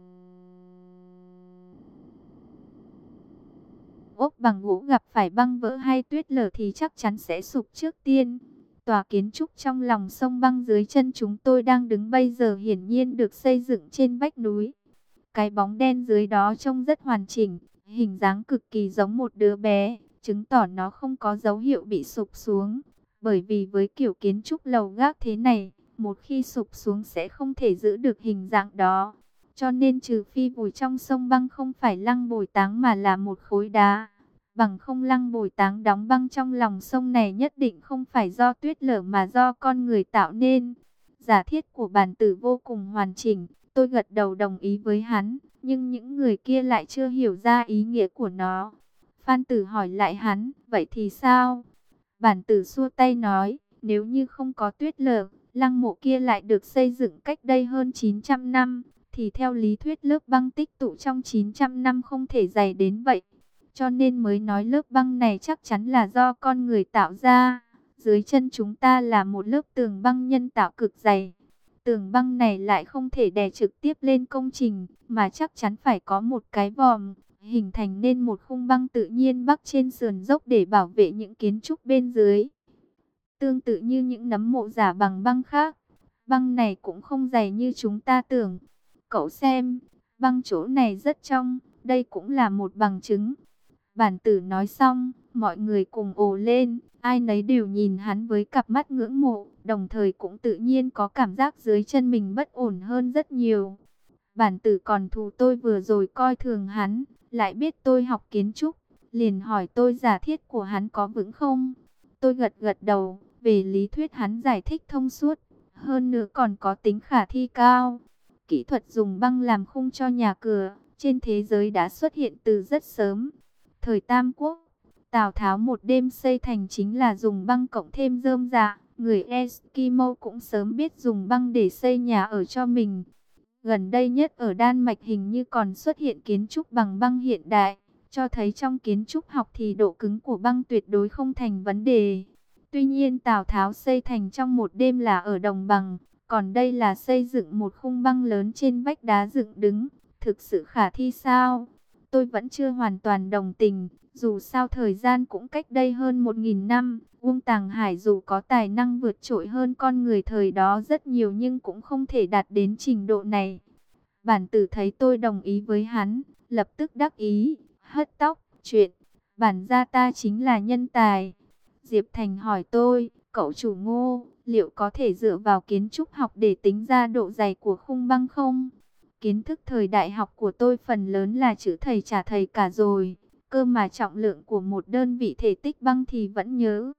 ốc bằng gỗ gặp phải băng vỡ hay tuyết lở thì chắc chắn sẽ sụp trước tiên. Tòa kiến trúc trong lòng sông băng dưới chân chúng tôi đang đứng bây giờ hiển nhiên được xây dựng trên vách núi. Cái bóng đen dưới đó trông rất hoàn chỉnh, hình dáng cực kỳ giống một đứa bé, chứng tỏ nó không có dấu hiệu bị sụp xuống. Bởi vì với kiểu kiến trúc lầu gác thế này, một khi sụp xuống sẽ không thể giữ được hình dạng đó. Cho nên trừ phi vùi trong sông băng không phải lăng bồi táng mà là một khối đá. Bằng không lăng bồi táng đóng băng trong lòng sông này nhất định không phải do tuyết lở mà do con người tạo nên. Giả thiết của bản tử vô cùng hoàn chỉnh, tôi gật đầu đồng ý với hắn, nhưng những người kia lại chưa hiểu ra ý nghĩa của nó. Phan Tử hỏi lại hắn, vậy thì sao? Bản tử xua tay nói, nếu như không có tuyết lở, lăng mộ kia lại được xây dựng cách đây hơn 900 năm, thì theo lý thuyết lớp băng tích tụ trong 900 năm không thể dày đến vậy. Cho nên mới nói lớp băng này chắc chắn là do con người tạo ra. Dưới chân chúng ta là một lớp tường băng nhân tạo cực dày. Tường băng này lại không thể đè trực tiếp lên công trình, mà chắc chắn phải có một cái vòm, hình thành nên một khung băng tự nhiên bắc trên sườn dốc để bảo vệ những kiến trúc bên dưới. Tương tự như những nấm mộ giả bằng băng khác, băng này cũng không dày như chúng ta tưởng. Cậu xem, băng chỗ này rất trong, đây cũng là một bằng chứng. Bản tử nói xong, mọi người cùng ồ lên, ai nấy đều nhìn hắn với cặp mắt ngưỡng mộ, đồng thời cũng tự nhiên có cảm giác dưới chân mình bất ổn hơn rất nhiều. Bản tử còn thù tôi vừa rồi coi thường hắn, lại biết tôi học kiến trúc, liền hỏi tôi giả thiết của hắn có vững không? Tôi gật gật đầu, về lý thuyết hắn giải thích thông suốt, hơn nữa còn có tính khả thi cao. Kỹ thuật dùng băng làm khung cho nhà cửa, trên thế giới đã xuất hiện từ rất sớm. Thời Tam Quốc, Tào Tháo một đêm xây thành chính là dùng băng cộng thêm rơm rạ. Người Eskimo cũng sớm biết dùng băng để xây nhà ở cho mình. Gần đây nhất ở Đan Mạch hình như còn xuất hiện kiến trúc bằng băng hiện đại, cho thấy trong kiến trúc học thì độ cứng của băng tuyệt đối không thành vấn đề. Tuy nhiên Tào Tháo xây thành trong một đêm là ở đồng bằng, còn đây là xây dựng một khung băng lớn trên vách đá dựng đứng. Thực sự khả thi sao? Tôi vẫn chưa hoàn toàn đồng tình, dù sao thời gian cũng cách đây hơn 1000 năm. Uông Tàng Hải dù có tài năng vượt trội hơn con người thời đó rất nhiều nhưng cũng không thể đạt đến trình độ này. Bản tử thấy tôi đồng ý với hắn, lập tức đắc ý, hất tóc, chuyện, bản gia ta chính là nhân tài. Diệp Thành hỏi tôi, cậu chủ Ngô, liệu có thể dựa vào kiến trúc học để tính ra độ dày của khung băng không? Kiến thức thời đại học của tôi phần lớn là chữ thầy trả thầy cả rồi, cơ mà trọng lượng của một đơn vị thể tích băng thì vẫn nhớ.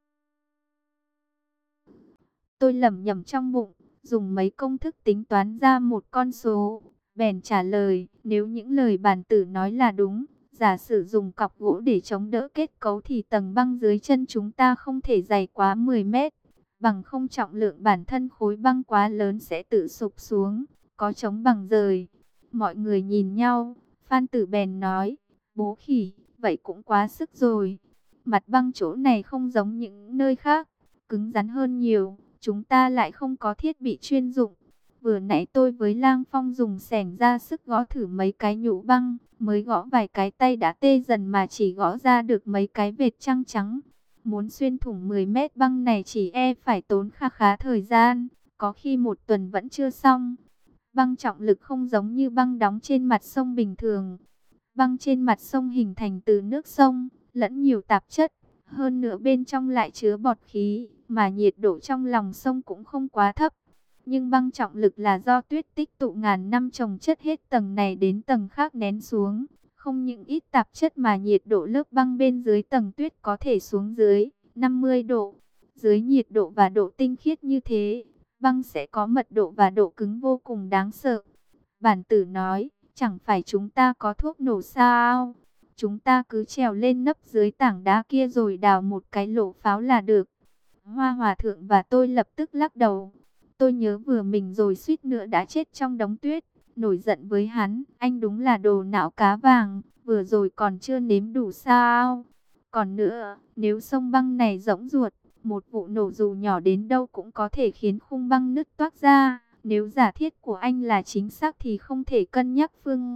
Tôi lẩm nhẩm trong bụng, dùng mấy công thức tính toán ra một con số, bèn trả lời, nếu những lời bản tử nói là đúng, giả sử dùng cọc gỗ để chống đỡ kết cấu thì tầng băng dưới chân chúng ta không thể dày quá 10 mét, bằng không trọng lượng bản thân khối băng quá lớn sẽ tự sụp xuống, có chống bằng rời. Mọi người nhìn nhau, Phan Tử bèn nói, bố khỉ, vậy cũng quá sức rồi. Mặt băng chỗ này không giống những nơi khác, cứng rắn hơn nhiều, chúng ta lại không có thiết bị chuyên dụng. Vừa nãy tôi với Lang Phong dùng xẻng ra sức gõ thử mấy cái nhũ băng, mới gõ vài cái tay đã tê dần mà chỉ gõ ra được mấy cái vệt trăng trắng. Muốn xuyên thủng 10 mét băng này chỉ phải tốn khá khá thời gian, có khi một tuần vẫn chưa xong. Băng trọng lực không giống như băng đóng trên mặt sông bình thường. Băng trên mặt sông hình thành từ nước sông, lẫn nhiều tạp chất. Hơn nữa bên trong lại chứa bọt khí, mà nhiệt độ trong lòng sông cũng không quá thấp. Nhưng băng trọng lực là do tuyết tích tụ ngàn năm chồng chất hết tầng này đến tầng khác nén xuống. Không những ít tạp chất mà nhiệt độ lớp băng bên dưới tầng tuyết có thể xuống dưới 50 độ. Dưới nhiệt độ và độ tinh khiết như thế, băng sẽ có mật độ và độ cứng vô cùng đáng sợ. Bản tử nói, chẳng phải chúng ta có thuốc nổ sao? Chúng ta cứ trèo lên nấp dưới tảng đá kia rồi đào một cái lỗ pháo là được. Hoa Hòa Thượng và tôi lập tức lắc đầu. Tôi nhớ vừa mình rồi suýt nữa đã chết trong đống tuyết. Nổi giận với hắn, anh đúng là đồ não cá vàng, vừa rồi còn chưa nếm đủ sao? Còn nữa, nếu sông băng này rỗng ruột, một vụ nổ dù nhỏ đến đâu cũng có thể khiến khung băng nứt toác ra. Nếu giả thiết của anh là chính xác thì không thể cân nhắc phương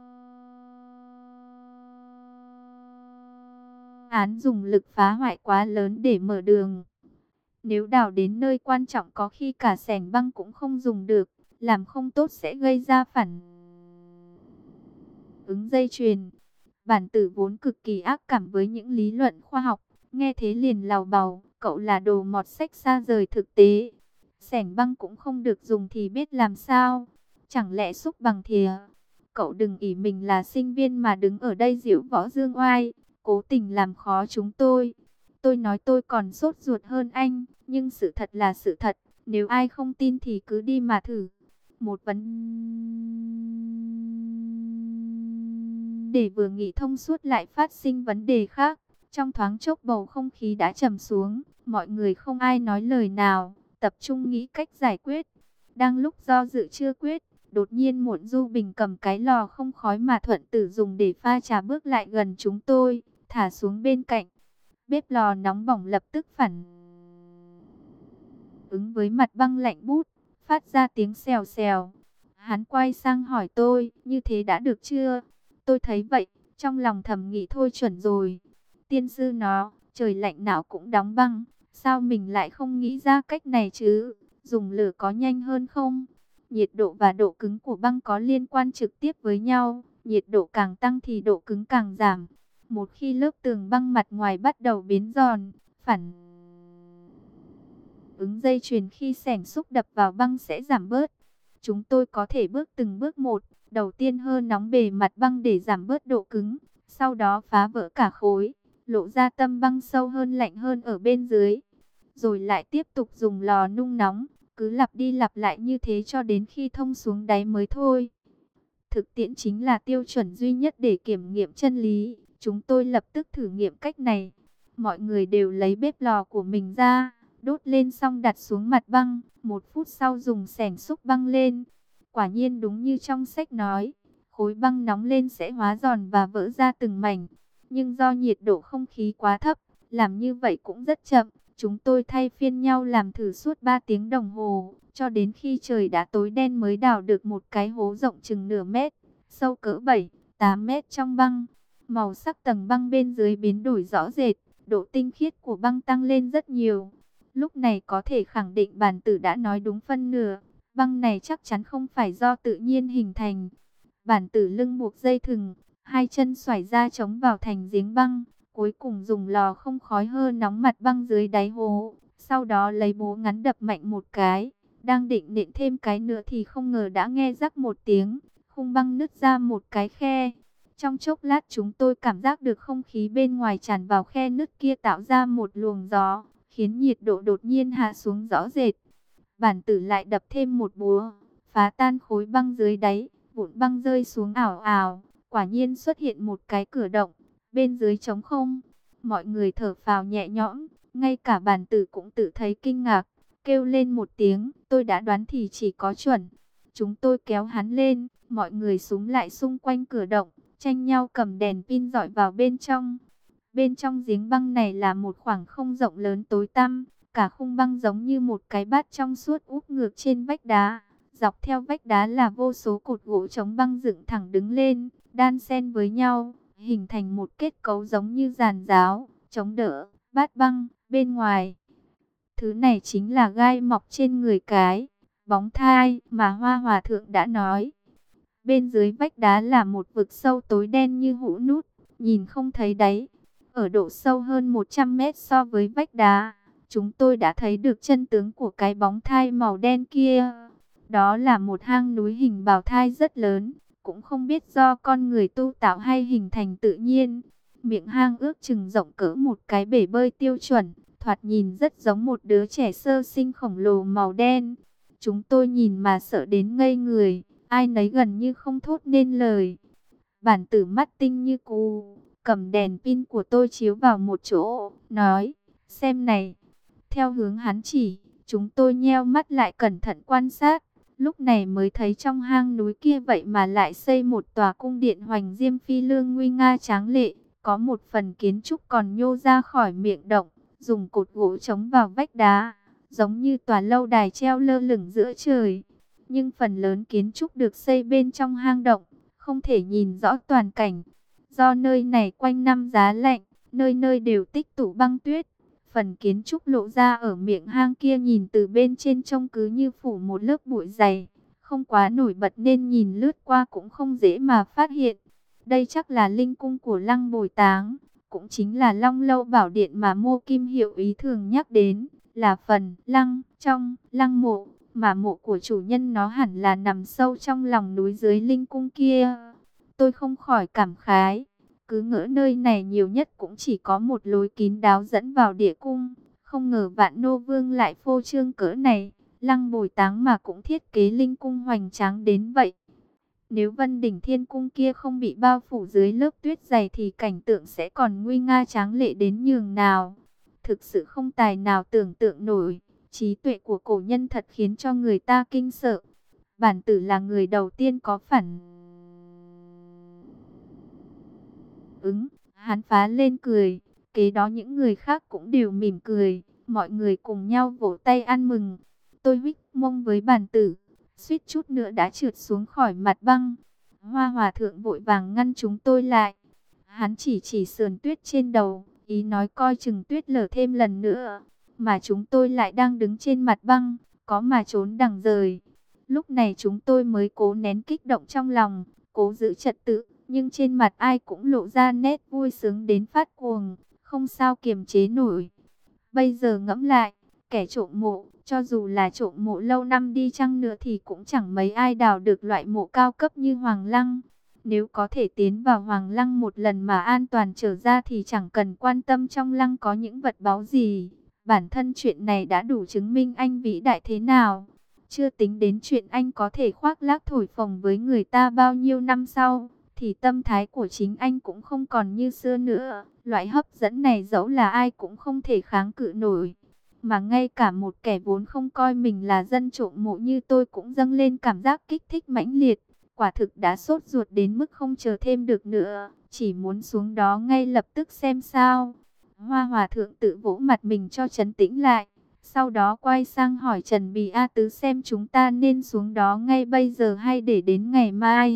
án dùng lực phá hoại quá lớn để mở đường. Nếu đào đến nơi quan trọng có khi cả xẻng băng cũng không dùng được, làm không tốt sẽ gây ra phản ứng dây chuyền. Bản tử vốn cực kỳ ác cảm với những lý luận khoa học, nghe thế liền lào bào, cậu là đồ mọt sách xa rời thực tế. Xẻng băng cũng không được dùng thì biết làm sao? Chẳng lẽ xúc bằng thìa? Cậu đừng ỷ mình là sinh viên mà đứng ở đây giễu võ dương oai, cố tình làm khó chúng tôi. Tôi nói tôi còn sốt ruột hơn anh, nhưng sự thật là sự thật. Nếu ai không tin thì cứ đi mà thử. Một vấn đề vừa nghĩ thông suốt lại phát sinh vấn đề khác. Trong thoáng chốc bầu không khí đã trầm xuống, mọi người không ai nói lời nào, tập trung nghĩ cách giải quyết. Đang lúc do dự chưa quyết, đột nhiên Muộn Du Bình cầm cái lò không khói mà Thuận Tử dùng để pha trà bước lại gần chúng tôi, thả xuống bên cạnh. Bếp lò nóng bỏng lập tức phản ứng với mặt băng lạnh bút, phát ra tiếng xèo xèo. Hắn quay sang hỏi tôi, như thế đã được chưa? Tôi thấy vậy, trong lòng thầm nghĩ thôi chuẩn rồi. Tiên sư nó, trời lạnh nào cũng đóng băng, sao mình lại không nghĩ ra cách này chứ? Dùng lửa có nhanh hơn không? Nhiệt độ và độ cứng của băng có liên quan trực tiếp với nhau, nhiệt độ càng tăng thì độ cứng càng giảm. Một khi lớp tường băng mặt ngoài bắt đầu biến giòn, phản ứng dây chuyền khi xẻng xúc đập vào băng sẽ giảm bớt. Chúng tôi có thể bước từng bước một, đầu tiên hơi nóng bề mặt băng để giảm bớt độ cứng, sau đó phá vỡ cả khối, lộ ra tâm băng sâu hơn lạnh hơn ở bên dưới. Rồi lại tiếp tục dùng lò nung nóng, cứ lặp đi lặp lại như thế cho đến khi thông xuống đáy mới thôi. Thực tiễn chính là tiêu chuẩn duy nhất để kiểm nghiệm chân lý. Chúng tôi lập tức thử nghiệm cách này. Mọi người đều lấy bếp lò của mình ra, đốt lên xong đặt xuống mặt băng. 1 phút sau dùng xẻng xúc băng lên. Quả nhiên đúng như trong sách nói, khối băng nóng lên sẽ hóa giòn và vỡ ra từng mảnh. Nhưng do nhiệt độ không khí quá thấp, làm như vậy cũng rất chậm. Chúng tôi thay phiên nhau làm thử suốt 3 tiếng đồng hồ, cho đến khi trời đã tối đen mới đào được một cái hố rộng chừng nửa mét, sâu cỡ 7-8 mét trong băng. Màu sắc tầng băng bên dưới biến đổi rõ rệt, độ tinh khiết của băng tăng lên rất nhiều. Lúc này có thể khẳng định bản tử đã nói đúng phân nửa, băng này chắc chắn không phải do tự nhiên hình thành. Bản tử lưng buộc dây thừng, hai chân xoải ra chống vào thành giếng băng. Cuối cùng dùng lò không khói hơi nóng mặt băng dưới đáy hố. Sau đó lấy búa ngắn đập mạnh một cái. Đang định nện thêm cái nữa thì không ngờ đã nghe rắc một tiếng. Khung băng nứt ra một cái khe. Trong chốc lát chúng tôi cảm giác được không khí bên ngoài tràn vào khe nứt kia tạo ra một luồng gió, khiến nhiệt độ đột nhiên hạ xuống rõ rệt. Bản tử lại đập thêm một búa, phá tan khối băng dưới đáy, vụn băng rơi xuống ảo ảo. Quả nhiên xuất hiện một cái cửa động, bên dưới trống không. Mọi người thở phào nhẹ nhõm, ngay cả bản tử cũng tự thấy kinh ngạc, kêu lên một tiếng, tôi đã đoán thì chỉ có chuẩn. Chúng tôi kéo hắn lên, mọi người xúm lại xung quanh cửa động, tranh nhau cầm đèn pin dọi vào bên trong. Bên trong giếng băng này là một khoảng không rộng lớn tối tăm, cả khung băng giống như một cái bát trong suốt úp ngược trên vách đá. Dọc theo vách đá là vô số cột gỗ chống băng dựng thẳng đứng lên, đan xen với nhau, hình thành một kết cấu giống như giàn giáo, chống đỡ bát băng bên ngoài. Thứ này chính là gai mọc trên người cái. Bóng thai mà Hoa Hòa Thượng đã nói. Bên dưới vách đá là một vực sâu tối đen như hũ nút, nhìn không thấy đáy. Ở độ sâu hơn 100 mét so với vách đá, chúng tôi đã thấy được chân tướng của cái bóng thai màu đen kia. Đó là một hang núi hình bào thai rất lớn, cũng không biết do con người tu tạo hay hình thành tự nhiên. Miệng hang ước chừng rộng cỡ một cái bể bơi tiêu chuẩn, thoạt nhìn rất giống một đứa trẻ sơ sinh khổng lồ màu đen. Chúng tôi nhìn mà sợ đến ngây người, ai nấy gần như không thốt nên lời. Bản tử mắt tinh như cù, cầm đèn pin của tôi chiếu vào một chỗ, nói, xem này. Theo hướng hắn chỉ, chúng tôi nheo mắt lại cẩn thận quan sát. Lúc này mới thấy trong hang núi kia vậy mà lại xây một tòa cung điện hoành diêm phi lương nguy nga tráng lệ. Có một phần kiến trúc còn nhô ra khỏi miệng động, dùng cột gỗ chống vào vách đá, giống như tòa lâu đài treo lơ lửng giữa trời. Nhưng phần lớn kiến trúc được xây bên trong hang động, không thể nhìn rõ toàn cảnh. Do nơi này quanh năm giá lạnh, nơi nơi đều tích tụ băng tuyết. Phần kiến trúc lộ ra ở miệng hang kia nhìn từ bên trên trông cứ như phủ một lớp bụi dày, không quá nổi bật nên nhìn lướt qua cũng không dễ mà phát hiện. Đây chắc là linh cung của Lăng Bồi Táng, cũng chính là Long Lâu Bảo Điện mà Mộ Kim Hiệu Ý thường nhắc đến, là phần lăng trong lăng mộ, mà mộ của chủ nhân nó hẳn là nằm sâu trong lòng núi dưới linh cung kia. Tôi không khỏi cảm khái. Cứ ngỡ nơi này nhiều nhất cũng chỉ có một lối kín đáo dẫn vào địa cung. Không ngờ Vạn Nô Vương lại phô trương cỡ này. Lăng Bồi Táng mà cũng thiết kế linh cung hoành tráng đến vậy. Nếu Vân Đỉnh Thiên Cung kia không bị bao phủ dưới lớp tuyết dày thì cảnh tượng sẽ còn nguy nga tráng lệ đến nhường nào. Thực sự không tài nào tưởng tượng nổi. Trí tuệ của cổ nhân thật khiến cho người ta kinh sợ. Bản tử là người đầu tiên có phản ứng, hắn phá lên cười, kế đó những người khác cũng đều mỉm cười, mọi người cùng nhau vỗ tay ăn mừng. Tôi huých mông với bản tử, suýt chút nữa đã trượt xuống khỏi mặt băng. Hoa Hòa Thượng vội vàng ngăn chúng tôi lại. Hắn chỉ sườn tuyết trên đầu, ý nói coi chừng tuyết lở thêm lần nữa. Mà chúng tôi lại đang đứng trên mặt băng, có mà trốn đằng rời. Lúc này chúng tôi mới cố nén kích động trong lòng, cố giữ trật tự. Nhưng trên mặt ai cũng lộ ra nét vui sướng đến phát cuồng, không sao kiềm chế nổi. Bây giờ ngẫm lại, kẻ trộm mộ, cho dù là trộm mộ lâu năm đi chăng nữa thì cũng chẳng mấy ai đào được loại mộ cao cấp như Hoàng Lăng. Nếu có thể tiến vào Hoàng Lăng một lần mà an toàn trở ra thì chẳng cần quan tâm trong lăng có những vật báu gì. Bản thân chuyện này đã đủ chứng minh anh vĩ đại thế nào. Chưa tính đến chuyện anh có thể khoác lác thổi phồng với người ta bao nhiêu năm sau, thì tâm thái của chính anh cũng không còn như xưa nữa. Loại hấp dẫn này dẫu là ai cũng không thể kháng cự nổi. Mà ngay cả một kẻ vốn không coi mình là dân trộm mộ như tôi cũng dâng lên cảm giác kích thích mãnh liệt. Quả thực đã sốt ruột đến mức không chờ thêm được nữa, chỉ muốn xuống đó ngay lập tức xem sao. Hoa Hòa Thượng tự vỗ mặt mình cho trấn tĩnh lại. Sau đó quay sang hỏi Trần Bì A Tứ xem chúng ta nên xuống đó ngay bây giờ hay để đến ngày mai.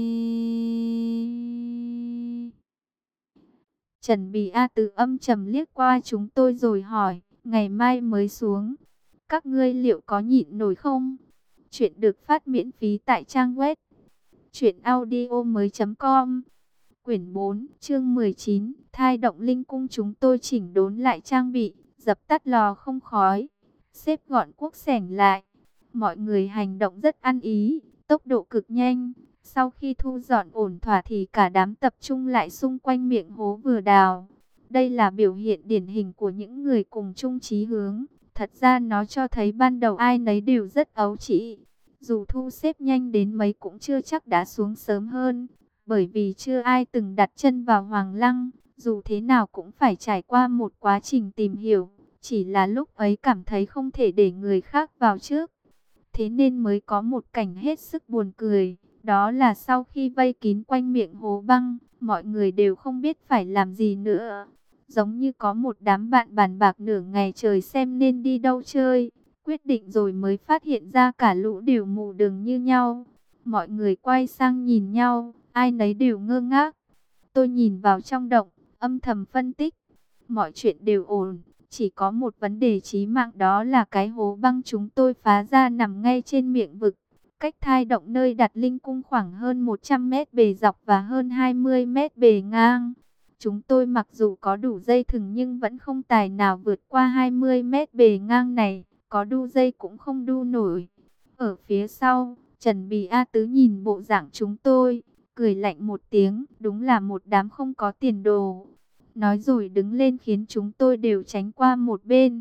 Trần Bì A Tứ âm trầm liếc qua chúng tôi rồi hỏi, ngày mai mới xuống. Các ngươi liệu có nhịn nổi không? Chuyện được phát miễn phí tại trang web truyệnaudiomoi.com. Quyển 4, chương 19, thai động linh cung. Chúng tôi chỉnh đốn lại trang bị, dập tắt lò không khói, xếp gọn cuốc xẻng lại. Mọi người hành động rất ăn ý, tốc độ cực nhanh. Sau khi thu dọn ổn thỏa thì cả đám tập trung lại xung quanh miệng hố vừa đào. Đây là biểu hiện điển hình của những người cùng chung chí hướng. Thật ra nó cho thấy ban đầu ai nấy đều rất ấu trĩ. Dù thu xếp nhanh đến mấy cũng chưa chắc đã xuống sớm hơn. Bởi vì chưa ai từng đặt chân vào Hoàng Lăng, dù thế nào cũng phải trải qua một quá trình tìm hiểu. Chỉ là lúc ấy cảm thấy không thể để người khác vào trước. Thế nên mới có một cảnh hết sức buồn cười. Đó là sau khi vây kín quanh miệng hố băng, mọi người đều không biết phải làm gì nữa. Giống như có một đám bạn bàn bạc nửa ngày trời xem nên đi đâu chơi. Quyết định rồi mới phát hiện ra cả lũ đều mù đường như nhau. Mọi người quay sang nhìn nhau, ai nấy đều ngơ ngác. Tôi nhìn vào trong động, âm thầm phân tích. Mọi chuyện đều ổn, Chỉ có một vấn đề chí mạng, đó là cái hố băng chúng tôi phá ra nằm ngay trên miệng vực. Cách thai động nơi đặt linh cung khoảng hơn 100 mét bề dọc và hơn 20 mét bề ngang. Chúng tôi mặc dù có đủ dây thừng nhưng vẫn không tài nào vượt qua 20 mét bề ngang này. Có đu dây cũng không đu nổi. Ở phía sau, Trần Bì A Tứ nhìn bộ dạng chúng tôi, cười lạnh một tiếng, đúng là một đám không có tiền đồ. Nói rồi đứng lên khiến chúng tôi đều tránh qua một bên.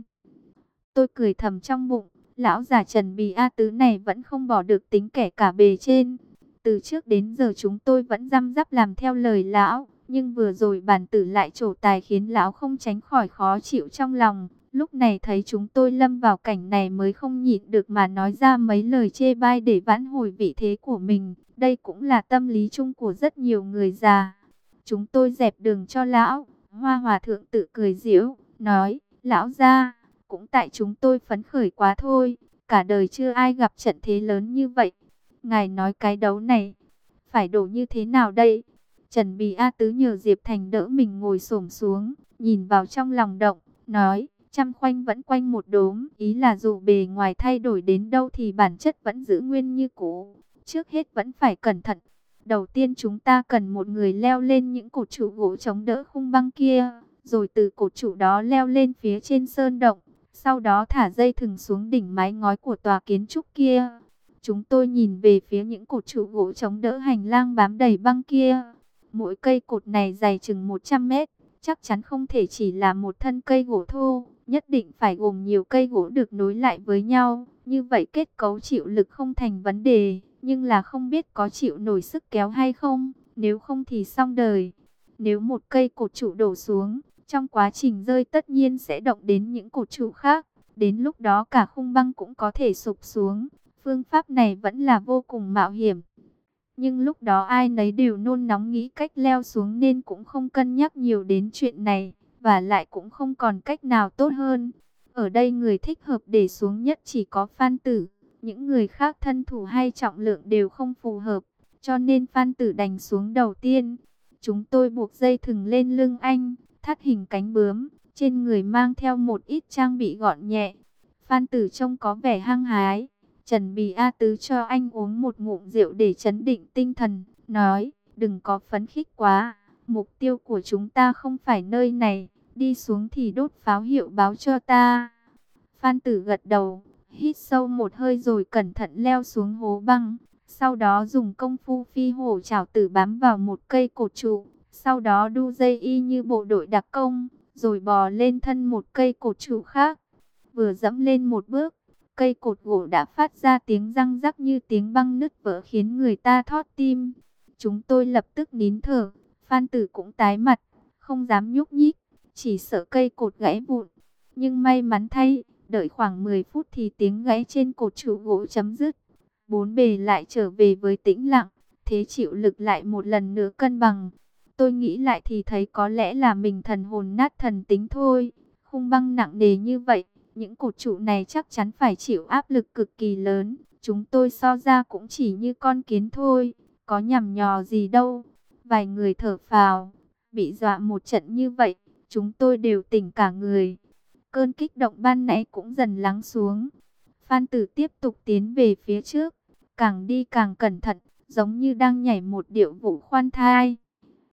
Tôi cười thầm trong bụng, lão già Trần Bì A Tứ này vẫn không bỏ được tính kẻ cả bề trên. Từ trước đến giờ chúng tôi vẫn răm rắp làm theo lời lão, nhưng vừa rồi bản tử lại trổ tài khiến lão không tránh khỏi khó chịu trong lòng. Lúc này thấy chúng tôi lâm vào cảnh này mới không nhịn được mà nói ra mấy lời chê bai để vãn hồi vị thế của mình. Đây cũng là tâm lý chung của rất nhiều người già. Chúng tôi dẹp đường cho lão. Hoa Hòa Thượng tự cười giễu, nói, lão gia, cũng tại chúng tôi phấn khởi quá thôi, cả đời chưa ai gặp trận thế lớn như vậy. Ngài nói cái đấu này, phải đổ như thế nào đây? Trần Bì A Tứ nhờ Diệp Thành đỡ mình ngồi xổm xuống, nhìn vào trong lòng động, nói, trăm khoanh vẫn quanh một đốm, ý là dù bề ngoài thay đổi đến đâu thì bản chất vẫn giữ nguyên như cũ. Trước hết vẫn phải cẩn thận. Đầu tiên chúng ta cần một người leo lên những cột trụ gỗ chống đỡ khung băng kia, rồi từ cột trụ đó leo lên phía trên sơn động, sau đó thả dây thừng xuống đỉnh mái ngói của tòa kiến trúc kia. Chúng tôi nhìn về phía những cột trụ gỗ chống đỡ hành lang bám đầy băng kia. Mỗi cây cột này dày chừng 100 mét, chắc chắn không thể chỉ là một thân cây gỗ thô, nhất định phải gồm nhiều cây gỗ được nối lại với nhau. Như vậy kết cấu chịu lực không thành vấn đề, nhưng là không biết có chịu nổi sức kéo hay không, nếu không thì xong đời. Nếu một cây cột trụ đổ xuống, trong quá trình rơi tất nhiên sẽ động đến những cột trụ khác, đến lúc đó cả khung băng cũng có thể sụp xuống. Phương pháp này vẫn là vô cùng mạo hiểm. Nhưng lúc đó ai nấy đều nôn nóng nghĩ cách leo xuống nên cũng không cân nhắc nhiều đến chuyện này, và lại cũng không còn cách nào tốt hơn. Ở đây người thích hợp để xuống nhất chỉ có Phan Tử, những người khác thân thủ hay trọng lượng đều không phù hợp, cho nên Phan Tử đành xuống đầu tiên. Chúng tôi buộc dây thừng lên lưng anh, thắt hình cánh bướm, trên người mang theo một ít trang bị gọn nhẹ. Phan Tử trông có vẻ hăng hái. Trần Bì A Tứ cho anh uống một ngụm rượu để trấn định tinh thần, nói, đừng có phấn khích quá, mục tiêu của chúng ta không phải nơi này, đi xuống thì đốt pháo hiệu báo cho ta. Phan Tử gật đầu, hít sâu một hơi rồi cẩn thận leo xuống hố băng, sau đó dùng công phu phi hổ chảo tử bám vào một cây cột trụ, sau đó đu dây y như bộ đội đặc công, rồi bò lên thân một cây cột trụ khác. Vừa dẫm lên một bước, cây cột gỗ đã phát ra tiếng răng rắc như tiếng băng nứt vỡ khiến người ta thót tim. Chúng tôi lập tức nín thở, Phan Tử cũng tái mặt, không dám nhúc nhích, chỉ sợ cây cột gãy vụn. Nhưng may mắn thay, đợi khoảng 10 phút thì tiếng gãy trên cột trụ gỗ chấm dứt. Bốn bề lại trở về với tĩnh lặng, thế chịu lực lại một lần nữa cân bằng. Tôi nghĩ lại thì thấy có lẽ là mình thần hồn nát thần tính thôi. Khung băng nặng nề như vậy, những cột trụ này chắc chắn phải chịu áp lực cực kỳ lớn. Chúng tôi so ra cũng chỉ như con kiến thôi, có nhằm nhò gì đâu. Vài người thở phào, bị dọa một trận như vậy, chúng tôi đều tỉnh cả người. Cơn kích động ban nãy cũng dần lắng xuống. Phan Tử tiếp tục tiến về phía trước, càng đi càng cẩn thận, giống như đang nhảy một điệu vụ khoan thai.